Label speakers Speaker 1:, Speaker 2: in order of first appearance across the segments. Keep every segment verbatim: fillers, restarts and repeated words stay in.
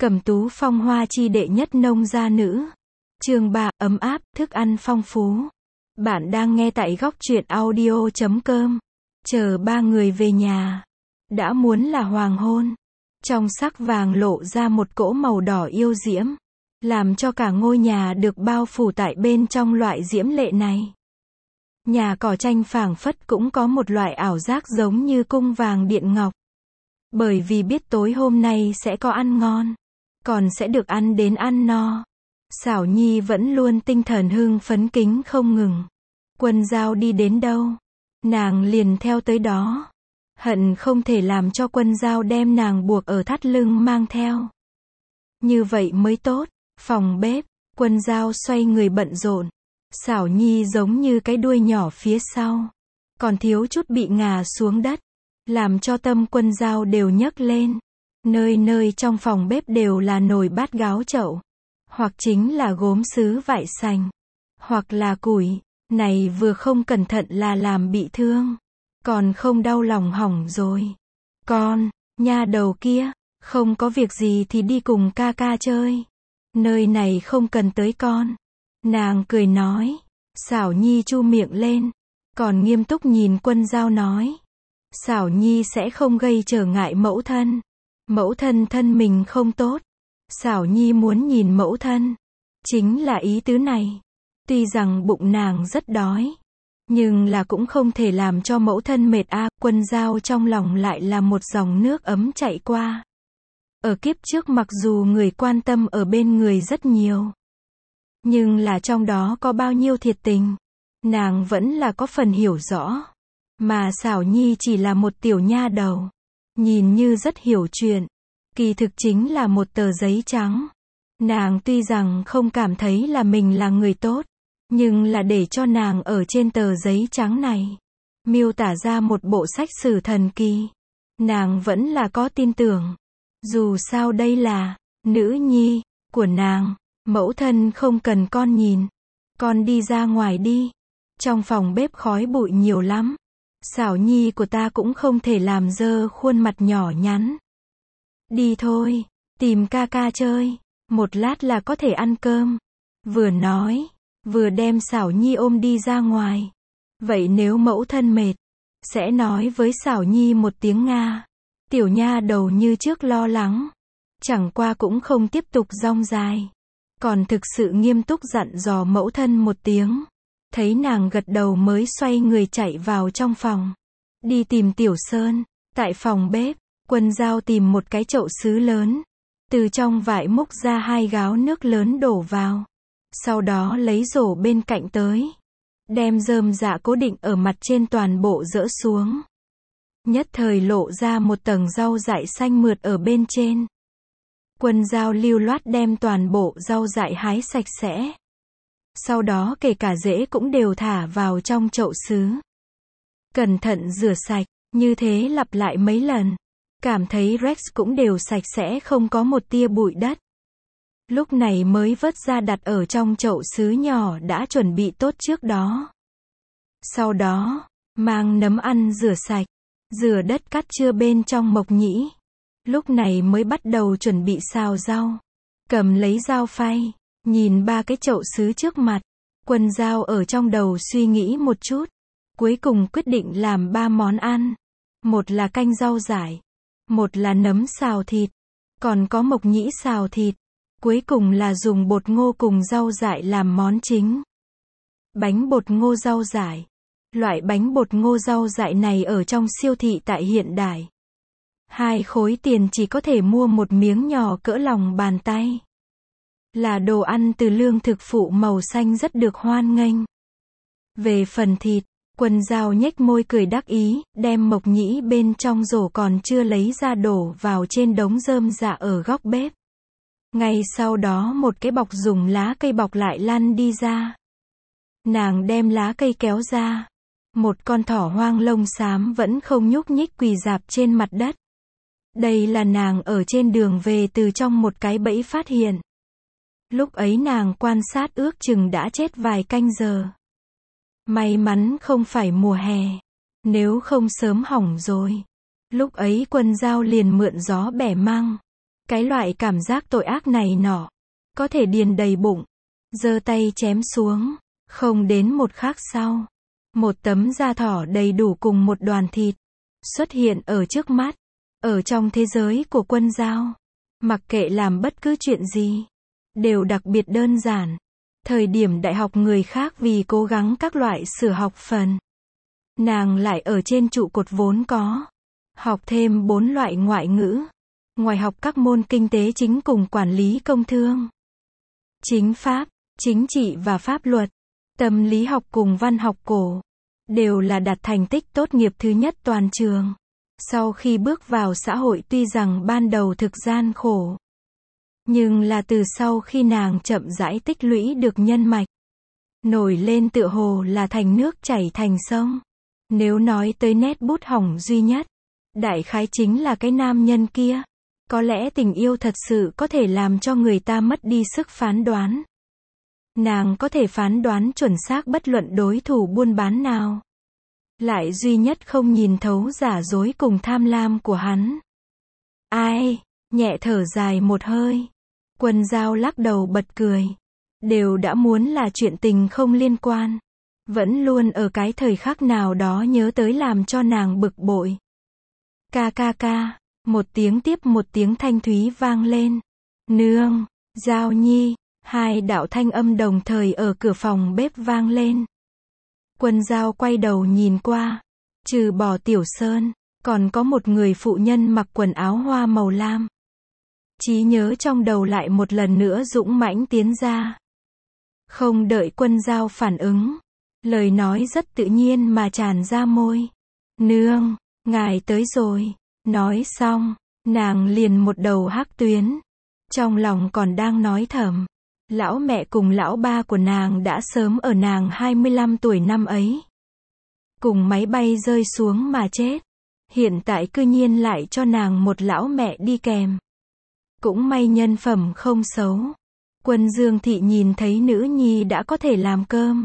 Speaker 1: Cẩm Tú phong hoa chi đệ nhất nông gia nữ. Chương ba, ấm áp, thức ăn phong phú. Bạn đang nghe tại góc truyện audio chấm com. Chờ ba người về nhà. Đã muốn là hoàng hôn. Trong sắc vàng lộ ra một cỗ màu đỏ yêu diễm. Làm cho cả ngôi nhà được bao phủ tại bên trong loại diễm lệ này. Nhà cỏ tranh phảng phất cũng có một loại ảo giác giống như cung vàng điện ngọc. Bởi vì biết tối hôm nay sẽ có ăn ngon. Còn sẽ được ăn đến ăn no. Xảo Nhi vẫn luôn tinh thần hưng phấn kính không ngừng. Quân Giao đi đến đâu, nàng liền theo tới đó. Hận không thể làm cho Quân Giao đem nàng buộc ở thắt lưng mang theo. Như vậy mới tốt. Phòng bếp, Quân Giao xoay người bận rộn. Xảo Nhi giống như cái đuôi nhỏ phía sau. Còn thiếu chút bị ngả xuống đất. Làm cho tâm Quân Giao đều nhấc lên. Nơi nơi trong phòng bếp đều là nồi bát gáo chậu. Hoặc chính là gốm sứ vại sành. Hoặc là củi. Này vừa không cẩn thận là làm bị thương. Còn không đau lòng hỏng rồi. Con, nha đầu kia, không có việc gì thì đi cùng ca ca chơi. Nơi này không cần tới con. Nàng cười nói. Xảo Nhi chu miệng lên. Còn nghiêm túc nhìn Quân Giao nói. Xảo Nhi sẽ không gây trở ngại mẫu thân. Mẫu thân thân mình không tốt. Xảo Nhi muốn nhìn mẫu thân. Chính là ý tứ này. Tuy rằng bụng nàng rất đói. Nhưng là cũng không thể làm cho mẫu thân mệt a. À, Quân Giao trong lòng lại là một dòng nước ấm chạy qua. Ở kiếp trước mặc dù người quan tâm ở bên người rất nhiều. Nhưng là trong đó có bao nhiêu thiệt tình. Nàng vẫn là có phần hiểu rõ. Mà Xảo Nhi chỉ là một tiểu nha đầu. Nhìn như rất hiểu chuyện. Kỳ thực chính là một tờ giấy trắng. Nàng tuy rằng không cảm thấy là mình là người tốt. Nhưng là để cho nàng ở trên tờ giấy trắng này. Miêu tả ra một bộ sách sử thần kỳ. Nàng vẫn là có tin tưởng. Dù sao đây là nữ nhi của nàng. Mẫu thân không cần con nhìn. Con đi ra ngoài đi. Trong phòng bếp khói bụi nhiều lắm. Xảo Nhi của ta cũng không thể làm dơ khuôn mặt nhỏ nhắn. Đi thôi, tìm ca ca chơi. Một lát là có thể ăn cơm. Vừa nói, vừa đem Xảo Nhi ôm đi ra ngoài. Vậy nếu mẫu thân mệt, sẽ nói với Xảo Nhi một tiếng Nga. Tiểu nha đầu như trước lo lắng. Chẳng qua cũng không tiếp tục rong dài. Còn thực sự nghiêm túc dặn dò mẫu thân một tiếng. Thấy nàng gật đầu mới xoay người chạy vào trong phòng. Đi tìm Tiểu Sơn. Tại phòng bếp, Quân Giao tìm một cái chậu sứ lớn. Từ trong vải múc ra hai gáo nước lớn đổ vào. Sau đó lấy rổ bên cạnh tới. Đem rơm rạ cố định ở mặt trên toàn bộ dỡ xuống. Nhất thời lộ ra một tầng rau dại xanh mượt ở bên trên. Quân Giao lưu loát đem toàn bộ rau dại hái sạch sẽ. Sau đó kể cả rễ cũng đều thả vào trong chậu sứ. Cẩn thận rửa sạch, như thế lặp lại mấy lần. Cảm thấy Rex cũng đều sạch sẽ không có một tia bụi đất. Lúc này mới vớt ra đặt ở trong chậu sứ nhỏ đã chuẩn bị tốt trước đó. Sau đó, mang nấm ăn rửa sạch, rửa đất cắt chưa bên trong mộc nhĩ. Lúc này mới bắt đầu chuẩn bị xào rau. Cầm lấy dao phay, nhìn ba cái chậu sứ trước mặt. Quân Giao ở trong đầu suy nghĩ một chút. Cuối cùng quyết định làm ba món ăn. Một là canh rau dại. Một là nấm xào thịt. Còn có mộc nhĩ xào thịt. Cuối cùng là dùng bột ngô cùng rau dại làm món chính. Bánh bột ngô rau dại. Loại bánh bột ngô rau dại này ở trong siêu thị tại hiện đại. Hai khối tiền chỉ có thể mua một miếng nhỏ cỡ lòng bàn tay. Là đồ ăn từ lương thực phụ màu xanh rất được hoan nghênh. Về phần thịt, Quân Giao nhếch môi cười đắc ý, đem mộc nhĩ bên trong rổ còn chưa lấy ra đổ vào trên đống rơm rạ ở góc bếp. Ngay sau đó một cái bọc dùng lá cây bọc lại lăn đi ra. Nàng đem lá cây kéo ra. Một con thỏ hoang lông xám vẫn không nhúc nhích quỳ rạp trên mặt đất. Đây là nàng ở trên đường về từ trong một cái bẫy phát hiện. Lúc ấy nàng quan sát ước chừng đã chết vài canh giờ. May mắn không phải mùa hè. Nếu không sớm hỏng rồi. Lúc ấy Quân Giao liền mượn gió bẻ măng. Cái loại cảm giác tội ác này nọ, có thể điền đầy bụng. Giơ tay chém xuống, không đến một khắc sau, một tấm da thỏ đầy đủ cùng một đoàn thịt xuất hiện ở trước mắt. Ở trong thế giới của Quân Dao, mặc kệ làm bất cứ chuyện gì, đều đặc biệt đơn giản. Thời điểm đại học người khác vì cố gắng các loại sửa học phần, nàng lại ở trên trụ cột vốn có, học thêm bốn loại ngoại ngữ, ngoài học các môn kinh tế chính cùng quản lý công thương, chính pháp, chính trị và pháp luật, tâm lý học cùng văn học cổ, đều là đạt thành tích tốt nghiệp thứ nhất toàn trường. Sau khi bước vào xã hội tuy rằng ban đầu thực gian khổ, nhưng là từ sau khi nàng chậm rãi tích lũy được nhân mạch, nổi lên tựa hồ là thành nước chảy thành sông. Nếu nói tới nét bút hỏng duy nhất, đại khái chính là cái nam nhân kia. Có lẽ tình yêu thật sự có thể làm cho người ta mất đi sức phán đoán. Nàng có thể phán đoán chuẩn xác bất luận đối thủ buôn bán nào, lại duy nhất không nhìn thấu giả dối cùng tham lam của hắn. Ai, nhẹ thở dài một hơi. Quân Dao lắc đầu bật cười. Đều đã muốn là chuyện tình không liên quan, vẫn luôn ở cái thời khắc nào đó nhớ tới làm cho nàng bực bội. Ca ca ca, một tiếng tiếp một tiếng thanh thúy vang lên. Nương, Dao Nhi, hai đạo thanh âm đồng thời ở cửa phòng bếp vang lên. Quân Dao quay đầu nhìn qua, trừ bỏ Tiểu Sơn, còn có một người phụ nhân mặc quần áo hoa màu lam. Trí nhớ trong đầu lại một lần nữa dũng mãnh tiến ra. Không đợi Quân Dao phản ứng, lời nói rất tự nhiên mà tràn ra môi. Nương, ngài tới rồi. Nói xong, nàng liền một đầu hắc tuyến. Trong lòng còn đang nói thầm, lão mẹ cùng lão ba của nàng đã sớm ở nàng hai mươi lăm tuổi năm ấy, cùng máy bay rơi xuống mà chết. Hiện tại cư nhiên lại cho nàng một lão mẹ đi kèm. Cũng may nhân phẩm không xấu. Quân Dương Thị nhìn thấy nữ nhi đã có thể làm cơm,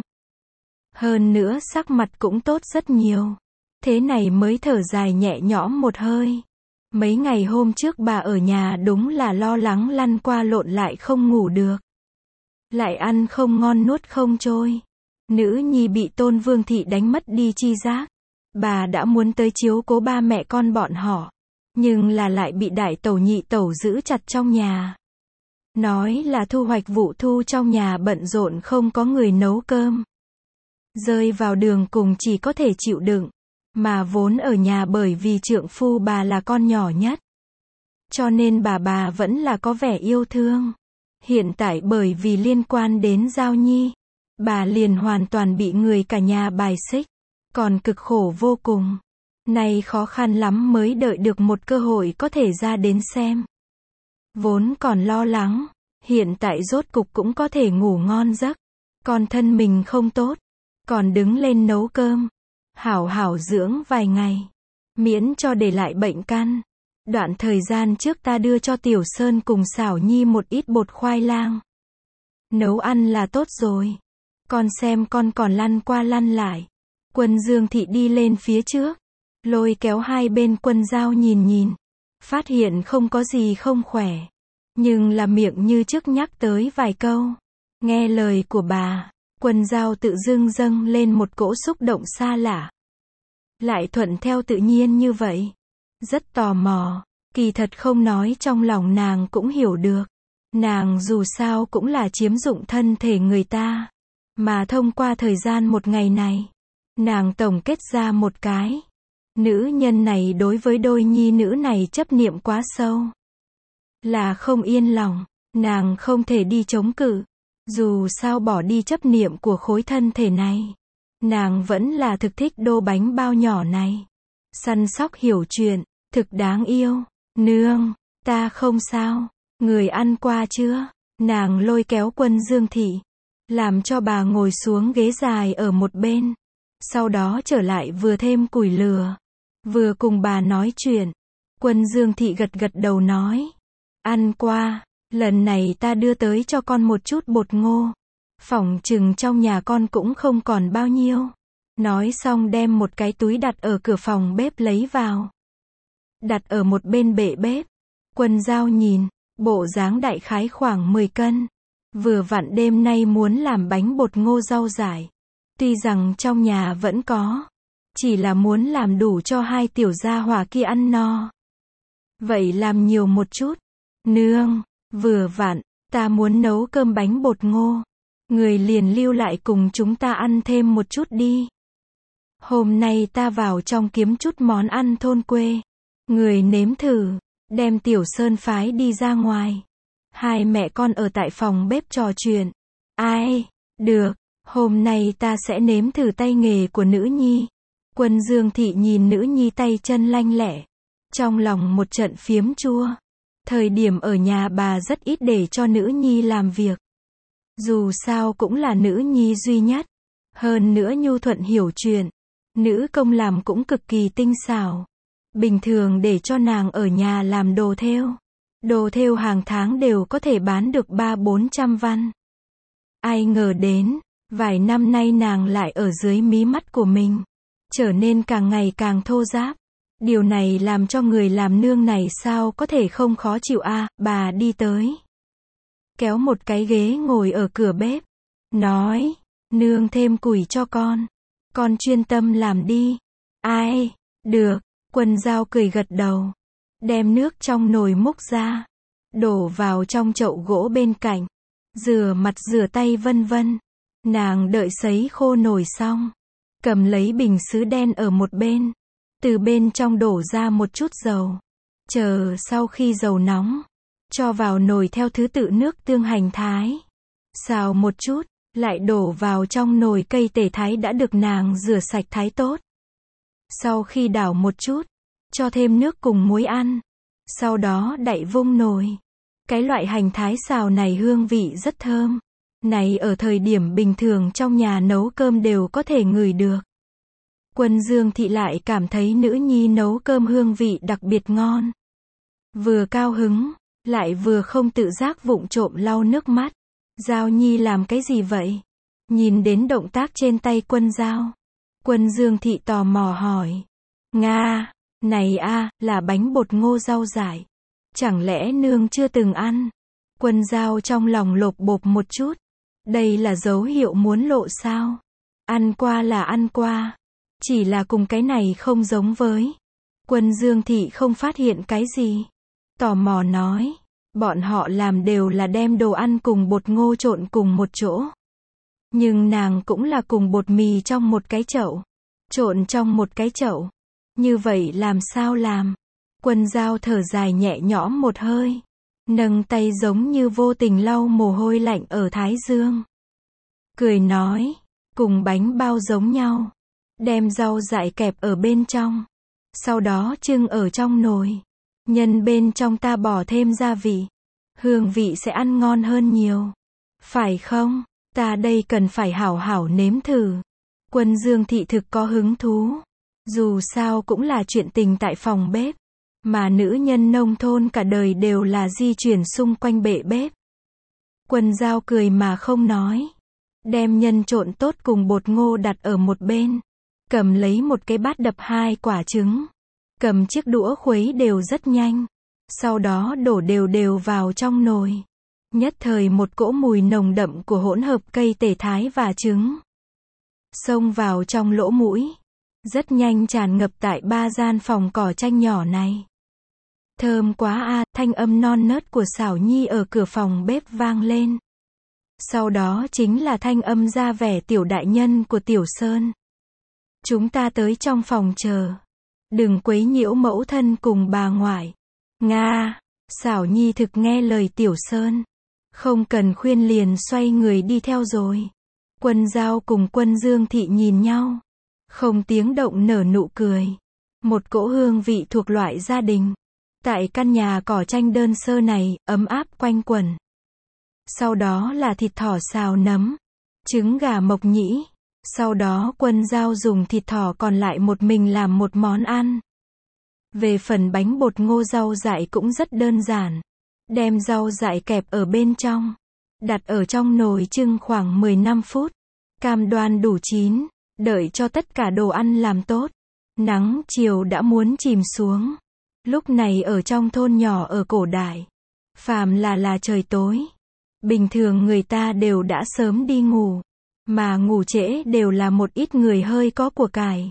Speaker 1: hơn nữa sắc mặt cũng tốt rất nhiều. Thế này mới thở dài nhẹ nhõm một hơi. Mấy ngày hôm trước bà ở nhà đúng là lo lắng lăn qua lộn lại không ngủ được, lại ăn không ngon nuốt không trôi. Nữ nhi bị Tôn Vương Thị đánh mất đi chi giác. Bà đã muốn tới chiếu cố ba mẹ con bọn họ, nhưng là lại bị đại tẩu nhị tẩu giữ chặt trong nhà. Nói là thu hoạch vụ thu trong nhà bận rộn không có người nấu cơm. Rơi vào đường cùng chỉ có thể chịu đựng. Mà vốn ở nhà bởi vì trượng phu bà là con nhỏ nhất, cho nên bà bà vẫn là có vẻ yêu thương. Hiện tại bởi vì liên quan đến Dao Nhi, bà liền hoàn toàn bị người cả nhà bài xích, còn cực khổ vô cùng. Nay khó khăn lắm mới đợi được một cơ hội có thể ra đến xem. Vốn còn lo lắng, hiện tại rốt cục cũng có thể ngủ ngon giấc. Còn thân mình không tốt, còn đứng lên nấu cơm, hảo hảo dưỡng vài ngày, miễn cho để lại bệnh căn. Đoạn thời gian trước ta đưa cho Tiểu Sơn cùng Xảo Nhi một ít bột khoai lang. Nấu ăn là tốt rồi. Con xem con còn lăn qua lăn lại. Quân Dương Thị đi lên phía trước, lôi kéo hai bên Quân Dao nhìn nhìn, phát hiện không có gì không khỏe, nhưng là miệng như trước nhắc tới vài câu. Nghe lời của bà, Quân Dao tự dưng dâng lên một cỗ xúc động xa lạ, lại thuận theo tự nhiên như vậy. Rất tò mò, kỳ thật không nói trong lòng nàng cũng hiểu được. Nàng dù sao cũng là chiếm dụng thân thể người ta, mà thông qua thời gian một ngày này, nàng tổng kết ra một cái. Nữ nhân này đối với đôi nhi nữ này chấp niệm quá sâu, là không yên lòng, nàng không thể đi chống cự. Dù sao bỏ đi chấp niệm của khối thân thể này, nàng vẫn là thực thích đô bánh bao nhỏ này. Săn sóc hiểu chuyện, thực đáng yêu. Nương, ta không sao, người ăn qua chưa? Nàng lôi kéo Quân Dương Thị, làm cho bà ngồi xuống ghế dài ở một bên. Sau đó trở lại vừa thêm củi lửa, vừa cùng bà nói chuyện. Quân Dương Thị gật gật đầu nói, ăn qua, lần này ta đưa tới cho con một chút bột ngô. Phỏng chừng trong nhà con cũng không còn bao nhiêu. Nói xong đem một cái túi đặt ở cửa phòng bếp lấy vào, đặt ở một bên bệ bếp. Quân Dao nhìn, bộ dáng đại khái khoảng mười cân. Vừa vặn đêm nay muốn làm bánh bột ngô rau dại. Tuy rằng trong nhà vẫn có, chỉ là muốn làm đủ cho hai tiểu gia hỏa kia ăn no. Vậy làm nhiều một chút. Nương, vừa vặn, ta muốn nấu cơm bánh bột ngô. Người liền lưu lại cùng chúng ta ăn thêm một chút đi. Hôm nay ta vào trong kiếm chút món ăn thôn quê. Người nếm thử, đem Tiểu Sơn phái đi ra ngoài. Hai mẹ con ở tại phòng bếp trò chuyện. Ai, được, hôm nay ta sẽ nếm thử tay nghề của nữ nhi. Quân Dương Thị nhìn nữ nhi tay chân lanh lẹ. Trong lòng một trận phiếm chua. Thời điểm ở nhà bà rất ít để cho nữ nhi làm việc. Dù sao cũng là nữ nhi duy nhất. Hơn nữa nhu thuận hiểu chuyện. Nữ công làm cũng cực kỳ tinh xảo. Bình thường để cho nàng ở nhà làm đồ thêu. Đồ thêu hàng tháng đều có thể bán được ba bốn trăm văn. Ai ngờ đến, vài năm nay nàng lại ở dưới mí mắt của mình. Trở nên càng ngày càng thô ráp. Điều này làm cho người làm nương này sao có thể không khó chịu a à, bà đi tới. Kéo một cái ghế ngồi ở cửa bếp. Nói, nương thêm củi cho con. Con chuyên tâm làm đi. Ai, được, Quân Dao cười gật đầu. Đem nước trong nồi múc ra. Đổ vào trong chậu gỗ bên cạnh. Rửa mặt rửa tay vân vân. Nàng đợi sấy khô nồi xong. Cầm lấy bình sứ đen ở một bên. Từ bên trong đổ ra một chút dầu. Chờ sau khi dầu nóng. Cho vào nồi theo thứ tự nước tương hành thái. Xào một chút. Lại đổ vào trong nồi cây tể thái đã được nàng rửa sạch thái tốt. Sau khi đảo một chút. Cho thêm nước cùng muối ăn. Sau đó đậy vung nồi. Cái loại hành thái xào này hương vị rất thơm. Này ở thời điểm bình thường trong nhà nấu cơm đều có thể ngửi được. Quân Dương Thị lại cảm thấy nữ nhi nấu cơm hương vị đặc biệt ngon. Vừa cao hứng, lại vừa không tự giác vụng trộm lau nước mắt. Giao Nhi làm cái gì vậy? Nhìn đến động tác trên tay Quân Dao. Quân Dương Thị tò mò hỏi. Nga, này a, là bánh bột ngô rau dại. Chẳng lẽ nương chưa từng ăn? Quân Dao trong lòng lột bột một chút. Đây là dấu hiệu muốn lộ sao? Ăn qua là ăn qua. Chỉ là cùng cái này không giống với. Quân Dương Thị không phát hiện cái gì. Tò mò nói. Bọn họ làm đều là đem đồ ăn cùng bột ngô trộn cùng một chỗ. Nhưng nàng cũng là cùng bột mì trong một cái chậu. Trộn trong một cái chậu. Như vậy làm sao làm? Quân Dao thở dài nhẹ nhõm một hơi. Nâng tay giống như vô tình lau mồ hôi lạnh ở thái dương. Cười nói. Cùng bánh bao giống nhau. Đem rau dại kẹp ở bên trong. Sau đó trưng ở trong nồi. Nhân bên trong ta bỏ thêm gia vị. Hương vị sẽ ăn ngon hơn nhiều. Phải không? Ta đây cần phải hảo hảo nếm thử. Quân Dương Thị thực có hứng thú. Dù sao cũng là chuyện tình tại phòng bếp. Mà nữ nhân nông thôn cả đời đều là di chuyển xung quanh bệ bếp. Quân Dao cười mà không nói. Đem nhân trộn tốt cùng bột ngô đặt ở một bên. Cầm lấy một cái bát đập hai quả trứng. Cầm chiếc đũa khuấy đều rất nhanh. Sau đó đổ đều đều vào trong nồi. Nhất thời một cỗ mùi nồng đậm của hỗn hợp cây tể thái và trứng. Xông vào trong lỗ mũi. Rất nhanh tràn ngập tại ba gian phòng cỏ tranh nhỏ này. Thơm quá a, à, thanh âm non nớt của Xảo Nhi ở cửa phòng bếp vang lên. Sau đó chính là thanh âm ra vẻ tiểu đại nhân của Tiểu Sơn. Chúng ta tới trong phòng chờ. Đừng quấy nhiễu mẫu thân cùng bà ngoại. Nga, Xảo Nhi thực nghe lời Tiểu Sơn. Không cần khuyên liền xoay người đi theo rồi. Quân Dao cùng Quân Dương Thị nhìn nhau. Không tiếng động nở nụ cười. Một cỗ hương vị thuộc loại gia đình. Tại căn nhà cỏ tranh đơn sơ này, ấm áp quanh quẩn. Sau đó là thịt thỏ xào nấm. Trứng gà mộc nhĩ. Sau đó Quân Dao dùng thịt thỏ còn lại một mình làm một món ăn. Về phần bánh bột ngô rau dại cũng rất đơn giản. Đem rau dại kẹp ở bên trong. Đặt ở trong nồi trưng khoảng mười lăm phút. Cam đoan đủ chín. Đợi cho tất cả đồ ăn làm tốt. Nắng chiều đã muốn chìm xuống. Lúc này ở trong thôn nhỏ ở cổ đại. Phàm là là trời tối. Bình thường người ta đều đã sớm đi ngủ. Mà ngủ trễ đều là một ít người hơi có của cải.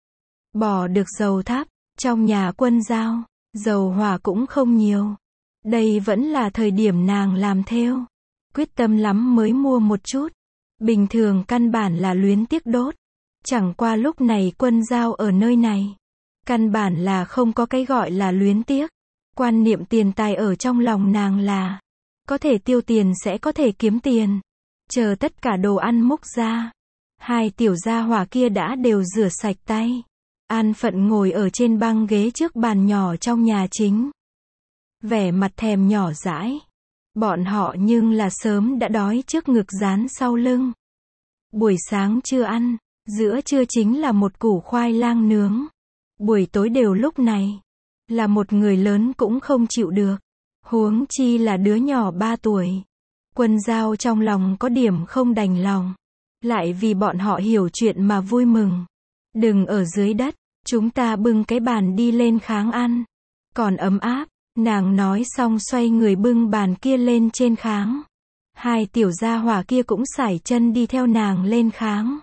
Speaker 1: Bỏ được dầu thắp, trong nhà Quân Dao, dầu hỏa cũng không nhiều. Đây vẫn là thời điểm nàng làm thêu. Quyết tâm lắm mới mua một chút. Bình thường căn bản là luyến tiếc đốt. Chẳng qua lúc này Quân Dao ở nơi này. Căn bản là không có cái gọi là luyến tiếc. Quan niệm tiền tài ở trong lòng nàng là có thể tiêu tiền sẽ có thể kiếm tiền. Chờ tất cả đồ ăn múc ra. Hai tiểu gia hỏa kia đã đều rửa sạch tay. An phận ngồi ở trên băng ghế trước bàn nhỏ trong nhà chính. Vẻ mặt thèm nhỏ dãi. Bọn họ nhưng là sớm đã đói trước ngực dán sau lưng. Buổi sáng chưa ăn, giữa trưa chính là một củ khoai lang nướng. Buổi tối đều lúc này. Là một người lớn cũng không chịu được. Huống chi là đứa nhỏ ba tuổi. Quân Dao trong lòng có điểm không đành lòng. Lại vì bọn họ hiểu chuyện mà vui mừng. Đừng ở dưới đất, chúng ta bưng cái bàn đi lên kháng ăn. Còn ấm áp, nàng nói xong xoay người bưng bàn kia lên trên kháng. Hai tiểu gia hỏa kia cũng sải chân đi theo nàng lên kháng.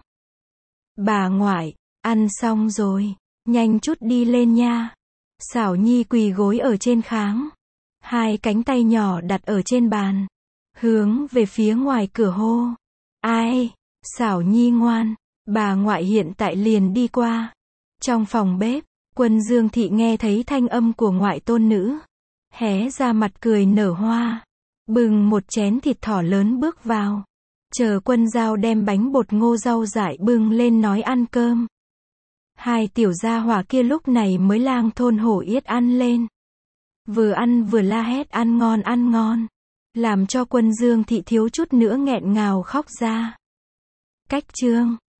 Speaker 1: Bà ngoại, ăn xong rồi, nhanh chút đi lên nha. Xảo Nhi quỳ gối ở trên kháng. Hai cánh tay nhỏ đặt ở trên bàn. Hướng về phía ngoài cửa hô. Ai? Xảo Nhi ngoan. Bà ngoại hiện tại liền đi qua. Trong phòng bếp, Quân Dương Thị nghe thấy thanh âm của ngoại tôn nữ. Hé ra mặt cười nở hoa. Bưng một chén thịt thỏ lớn bước vào. Chờ Quân Dao đem bánh bột ngô rau dại bưng lên nói ăn cơm. Hai tiểu gia hỏa kia lúc này mới lang thôn hổ yết ăn lên. Vừa ăn vừa la hét ăn ngon ăn ngon. Làm cho Quân Dương Thị thiếu chút nữa nghẹn ngào khóc ra. Cách chương